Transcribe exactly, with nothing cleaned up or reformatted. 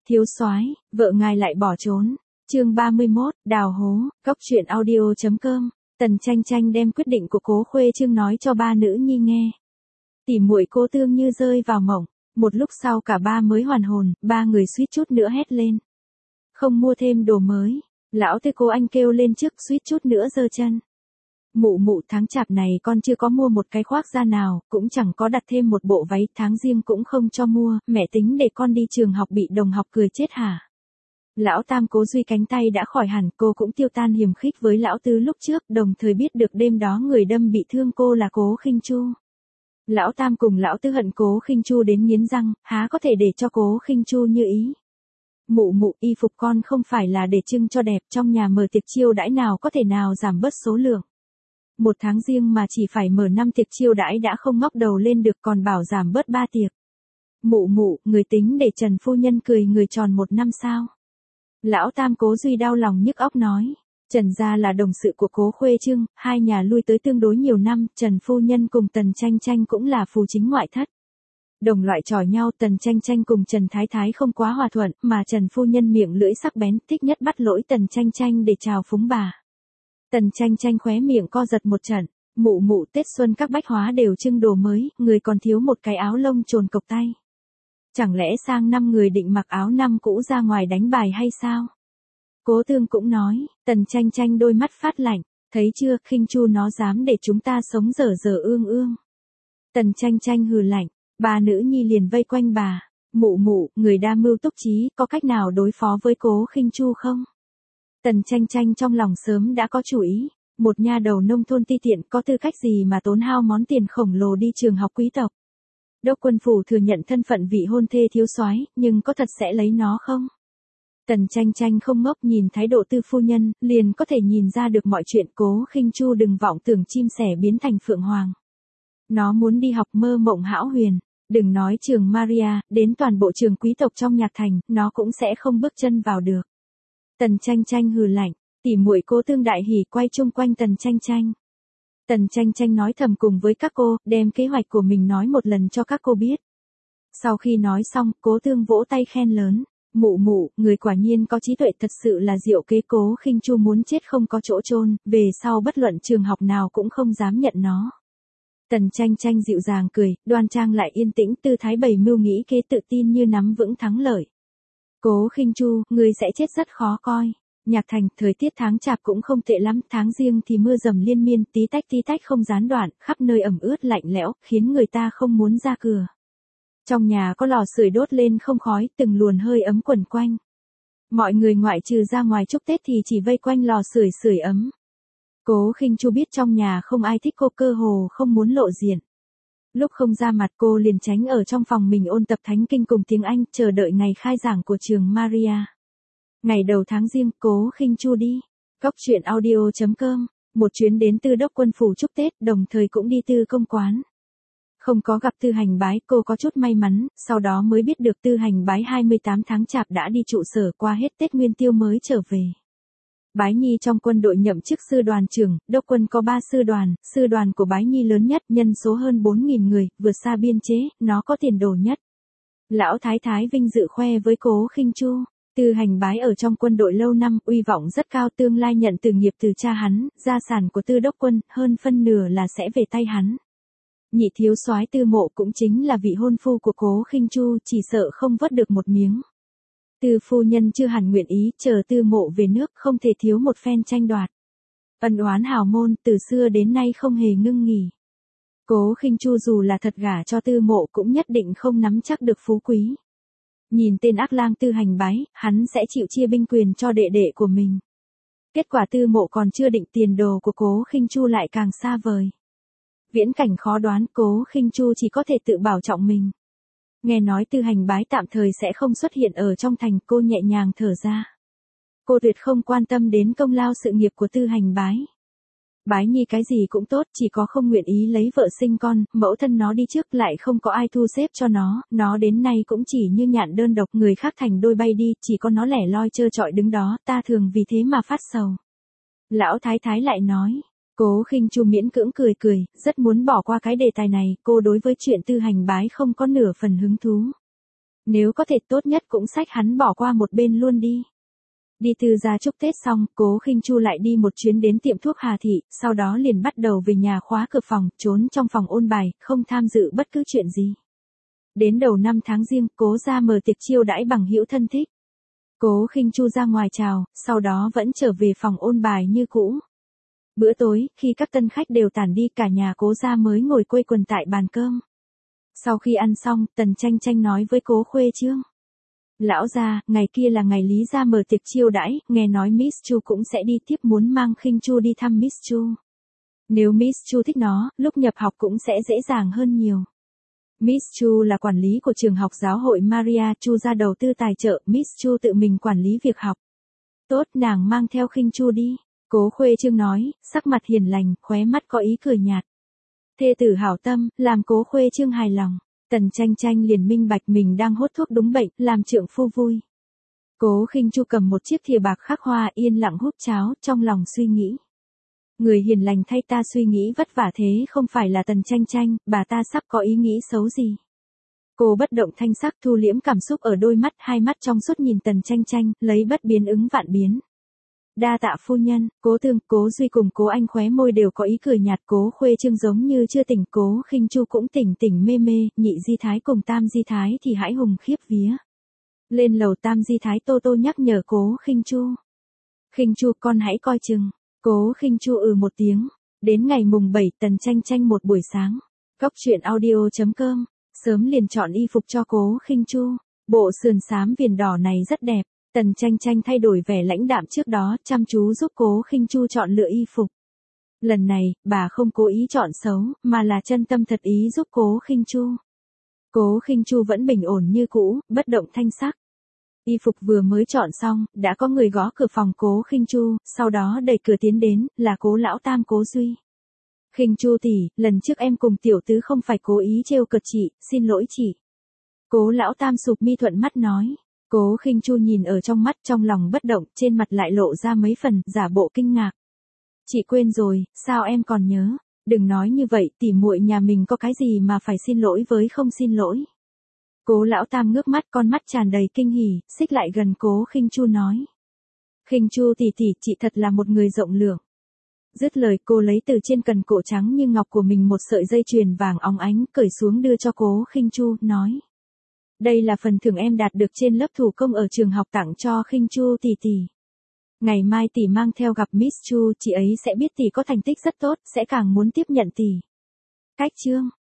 Thiếu soái, vợ ngài lại bỏ trốn. Chương ba mươi mốt, đào hố, cốc truyện audio chấm com. Tần Tranh Tranh đem quyết định của Cố Khuê Trương nói cho ba nữ nhi nghe. Tỉ muội Cố Tương như rơi vào mộng, một lúc sau cả ba mới hoàn hồn, ba người suýt chút nữa hét lên. Không mua thêm đồ mới, lão Tư Cố Anh kêu lên trước suýt chút nữa giơ chân. Mụ mụ tháng chạp này con chưa có mua một cái khoác da nào, cũng chẳng có đặt thêm một bộ váy, tháng riêng cũng không cho mua, mẹ tính để con đi trường học bị đồng học cười chết hả? Lão Tam Cố Duy cánh tay đã khỏi hẳn, cô cũng tiêu tan hiềm khích với lão Tứ lúc trước, đồng thời biết được đêm đó người đâm bị thương cô là Cố Khinh Chu. Lão Tam cùng lão Tứ hận Cố Khinh Chu đến nghiến răng, há có thể để cho Cố Khinh Chu như ý. Mụ mụ, y phục con không phải là để trưng cho đẹp, trong nhà mở tiệc chiêu đãi nào có thể nào giảm bớt số lượng. Một tháng riêng mà chỉ phải mở năm tiệc chiêu đãi đã không ngóc đầu lên được, còn bảo giảm bớt ba tiệc. Mụ mụ, người tính để Trần phu nhân cười người tròn một năm sao? Lão Tam Cố Duy đau lòng nhức óc nói. Trần gia là đồng sự của Cố Khuê Trương, hai nhà lui tới tương đối nhiều năm, Trần phu nhân cùng Tần Tranh Tranh cũng là phù chính ngoại thất. Đồng loại chọi nhau, Tần Tranh Tranh cùng Trần Thái Thái không quá hòa thuận, mà Trần phu nhân miệng lưỡi sắc bén, thích nhất bắt lỗi Tần Tranh Tranh để chào phúng bà. Tần Tranh Tranh khóe miệng co giật một trận, mụ mụ Tết xuân các bách hóa đều trưng đồ mới, người còn thiếu một cái áo lông trồn cộc tay. Chẳng lẽ sang năm người định mặc áo năm cũ ra ngoài đánh bài hay sao? Cố Tương cũng nói. Tần Tranh Tranh đôi mắt phát lạnh, thấy chưa, Khinh Chu nó dám để chúng ta sống dở dở ương ương. Tần Tranh Tranh hừ lạnh, ba nữ nhi liền vây quanh bà. Mụ mụ, người đa mưu túc trí, có cách nào đối phó với Cố Khinh Chu không? Tần Tranh Tranh trong lòng sớm đã có chủ ý, một nha đầu nông thôn ti tiện có tư cách gì mà tốn hao món tiền khổng lồ đi trường học quý tộc. Đốc quân phủ thừa nhận thân phận vị hôn thê thiếu soái, nhưng có thật sẽ lấy nó không? Tần Tranh Tranh không ngốc, nhìn thái độ Tư phu nhân, liền có thể nhìn ra được mọi chuyện. Cố Khinh Chu đừng vọng tưởng chim sẻ biến thành phượng hoàng. Nó muốn đi học mơ mộng hão huyền, đừng nói trường Maria, đến toàn bộ trường quý tộc trong nhạc thành, nó cũng sẽ không bước chân vào được. Tần Tranh Tranh hừ lạnh, tỉ muội Cố Tương đại hỉ quay chung quanh Tần Tranh Tranh. Tần Tranh Tranh nói thầm cùng với các cô, đem kế hoạch của mình nói một lần cho các cô biết. Sau khi nói xong, Cố Tương vỗ tay khen lớn, mụ mụ, người quả nhiên có trí tuệ, thật sự là diệu kế. Cố Khinh Chu muốn chết không có chỗ chôn, về sau bất luận trường học nào cũng không dám nhận nó. Tần Tranh Tranh dịu dàng cười, đoan trang lại yên tĩnh, tư thái bày mưu nghĩ kế, tự tin như nắm vững thắng lợi. Cố Khinh Chu, người sẽ chết rất khó coi. Nhạc thành, thời tiết tháng chạp cũng không tệ lắm, tháng riêng thì mưa dầm liên miên, tí tách tí tách không gián đoạn, khắp nơi ẩm ướt lạnh lẽo, khiến người ta không muốn ra cửa. Trong nhà có lò sưởi đốt lên không khói, từng luồn hơi ấm quẩn quanh. Mọi người ngoại trừ ra ngoài chúc Tết thì chỉ vây quanh lò sưởi sưởi ấm. Cố Khinh Chu biết trong nhà không ai thích cô, cơ hồ không muốn lộ diện. Lúc không ra mặt cô liền tránh ở trong phòng mình ôn tập thánh kinh cùng tiếng Anh, chờ đợi ngày khai giảng của trường Maria. Ngày đầu tháng riêng, Cố Khinh Chu đi. Cốc truyện audio chấm com, một chuyến đến Tư đốc quân phủ chúc Tết, đồng thời cũng đi Tư công quán. Không có gặp Tư Hành Bái, cô có chút may mắn, sau đó mới biết được Tư Hành Bái hai mươi tám tháng chạp đã đi trụ sở, qua hết Tết Nguyên Tiêu mới trở về. Bái Nhi trong quân đội nhậm chức sư đoàn trưởng, đốc quân có ba sư đoàn, sư đoàn của Bái Nhi lớn nhất, nhân số hơn bốn nghìn người, vượt xa biên chế, nó có tiền đồ nhất. Lão Thái Thái vinh dự khoe với Cố Khinh Chu. Tư Hành Bái ở trong quân đội lâu năm, uy vọng rất cao, tương lai nhận từ nghiệp từ cha hắn, gia sản của Tư đốc quân, hơn phân nửa là sẽ về tay hắn. Nhị thiếu soái Tư Mộ cũng chính là vị hôn phu của Cố Khinh Chu, chỉ sợ không vớt được một miếng. Tư phu nhân chưa hẳn nguyện ý, chờ Tư Mộ về nước không thể thiếu một phen tranh đoạt. Ân oán hào môn, từ xưa đến nay không hề ngưng nghỉ. Cố Khinh Chu dù là thật gả cho Tư Mộ cũng nhất định không nắm chắc được phú quý. Nhìn tên ác lang Tư Hành Bái, hắn sẽ chịu chia binh quyền cho đệ đệ của mình. Kết quả Tư Mộ còn chưa định, tiền đồ của Cố Khinh Chu lại càng xa vời. Viễn cảnh khó đoán, Cố Khinh Chu chỉ có thể tự bảo trọng mình. Nghe nói Tư Hành Bái tạm thời sẽ không xuất hiện ở trong thành, cô nhẹ nhàng thở ra. Cô tuyệt không quan tâm đến công lao sự nghiệp của Tư Hành Bái. Bái Nhi cái gì cũng tốt, chỉ có không nguyện ý lấy vợ sinh con, mẫu thân nó đi trước lại không có ai thu xếp cho nó, nó đến nay cũng chỉ như nhạn đơn độc, người khác thành đôi bay đi, chỉ có nó lẻ loi trơ trọi đứng đó, ta thường vì thế mà phát sầu. Lão Thái Thái lại nói. Cố Khinh Chu miễn cưỡng cười cười, rất muốn bỏ qua cái đề tài này, cô đối với chuyện Tư Hành Bái không có nửa phần hứng thú. Nếu có thể tốt nhất cũng xách hắn bỏ qua một bên luôn đi. Đi từ ra chúc Tết xong, Cố Khinh Chu lại đi một chuyến đến tiệm thuốc Hà Thị, sau đó liền bắt đầu về nhà khóa cửa phòng, trốn trong phòng ôn bài, không tham dự bất cứ chuyện gì. Đến đầu năm tháng Giêng, Cố gia mở tiệc chiêu đãi bằng hữu thân thích. Cố Khinh Chu ra ngoài chào, sau đó vẫn trở về phòng ôn bài như cũ. Bữa tối, khi các tân khách đều tản đi, cả nhà Cố gia mới ngồi quây quần tại bàn cơm. Sau khi ăn xong, Tần Tranh Tranh nói với Cố Khuê Trương: "Lão gia, ngày kia là ngày Lý gia mở tiệc chiêu đãi, nghe nói Miss Chu cũng sẽ đi tiếp, muốn mang Khinh Chu đi thăm Miss Chu. Nếu Miss Chu thích nó, lúc nhập học cũng sẽ dễ dàng hơn nhiều." Miss Chu là quản lý của trường học giáo hội Maria, Chu gia đầu tư tài trợ, Miss Chu tự mình quản lý việc học. "Tốt, nàng mang theo Khinh Chu đi." Cố Khuê Trương nói, sắc mặt hiền lành, khóe mắt có ý cười nhạt. Thê tử hảo tâm, làm Cố Khuê Trương hài lòng. Tần Tranh Tranh liền minh bạch mình đang hốt thuốc đúng bệnh, làm trượng phu vui. Cố Khinh Chu cầm một chiếc thìa bạc khắc hoa, yên lặng húp cháo, trong lòng suy nghĩ. Người hiền lành thay ta suy nghĩ vất vả thế không phải là Tần Tranh Tranh, bà ta sắp có ý nghĩ xấu gì. Cô bất động thanh sắc, thu liễm cảm xúc ở đôi mắt, hai mắt trong suốt nhìn Tần Tranh Tranh, lấy bất biến ứng vạn biến. "Đa tạ phu nhân." Cố Thương, Cố Duy cùng Cố Anh khóe môi đều có ý cười nhạt. Cố Khuê Trương giống như chưa tỉnh, Cố Khinh Chu cũng tỉnh tỉnh mê mê, nhị di thái cùng tam di thái thì hãi hùng khiếp vía. Lên lầu, tam di thái Tô Tô nhắc nhở Cố Khinh Chu: "Khinh Chu, con hãy coi chừng." Cố Khinh Chu ừ một tiếng. Đến ngày mùng bảy, Tần Tranh Tranh một buổi sáng. Cóc truyện audio chấm com, sớm liền chọn y phục cho Cố Khinh Chu. Bộ sườn xám viền đỏ này rất đẹp. Tần Tranh Tranh thay đổi vẻ lãnh đạm trước đó, chăm chú giúp Cố Khinh Chu chọn lựa y phục. Lần này, bà không cố ý chọn xấu, mà là chân tâm thật ý giúp Cố Khinh Chu. Cố Khinh Chu vẫn bình ổn như cũ, bất động thanh sắc. Y phục vừa mới chọn xong, đã có người gõ cửa phòng Cố Khinh Chu, sau đó đẩy cửa tiến đến, là Cố lão tam Cố Duy. "Khinh Chu tỷ, lần trước em cùng tiểu tứ không phải cố ý trêu cợt chị, xin lỗi chị." Cố lão tam sụp mi thuận mắt nói. Cố Khinh Chu nhìn ở trong mắt, trong lòng bất động, trên mặt lại lộ ra mấy phần, giả bộ kinh ngạc. "Chị quên rồi, sao em còn nhớ? Đừng nói như vậy, tỉ muội nhà mình có cái gì mà phải xin lỗi với không xin lỗi." Cố lão tam ngước mắt, con mắt tràn đầy kinh hỉ, xích lại gần Cố Khinh Chu nói: "Khinh Chu tỷ tỷ, chị thật là một người rộng lượng." Dứt lời, cô lấy từ trên cần cổ trắng như ngọc của mình một sợi dây chuyền vàng óng ánh, cởi xuống đưa cho Cố Khinh Chu, nói: "Đây là phần thưởng em đạt được trên lớp thủ công ở trường học, tặng cho Khinh Chu tỷ tỷ. Ngày mai tỷ mang theo gặp Miss Chu, chị ấy sẽ biết tỷ có thành tích rất tốt, sẽ càng muốn tiếp nhận tỷ." Cách chương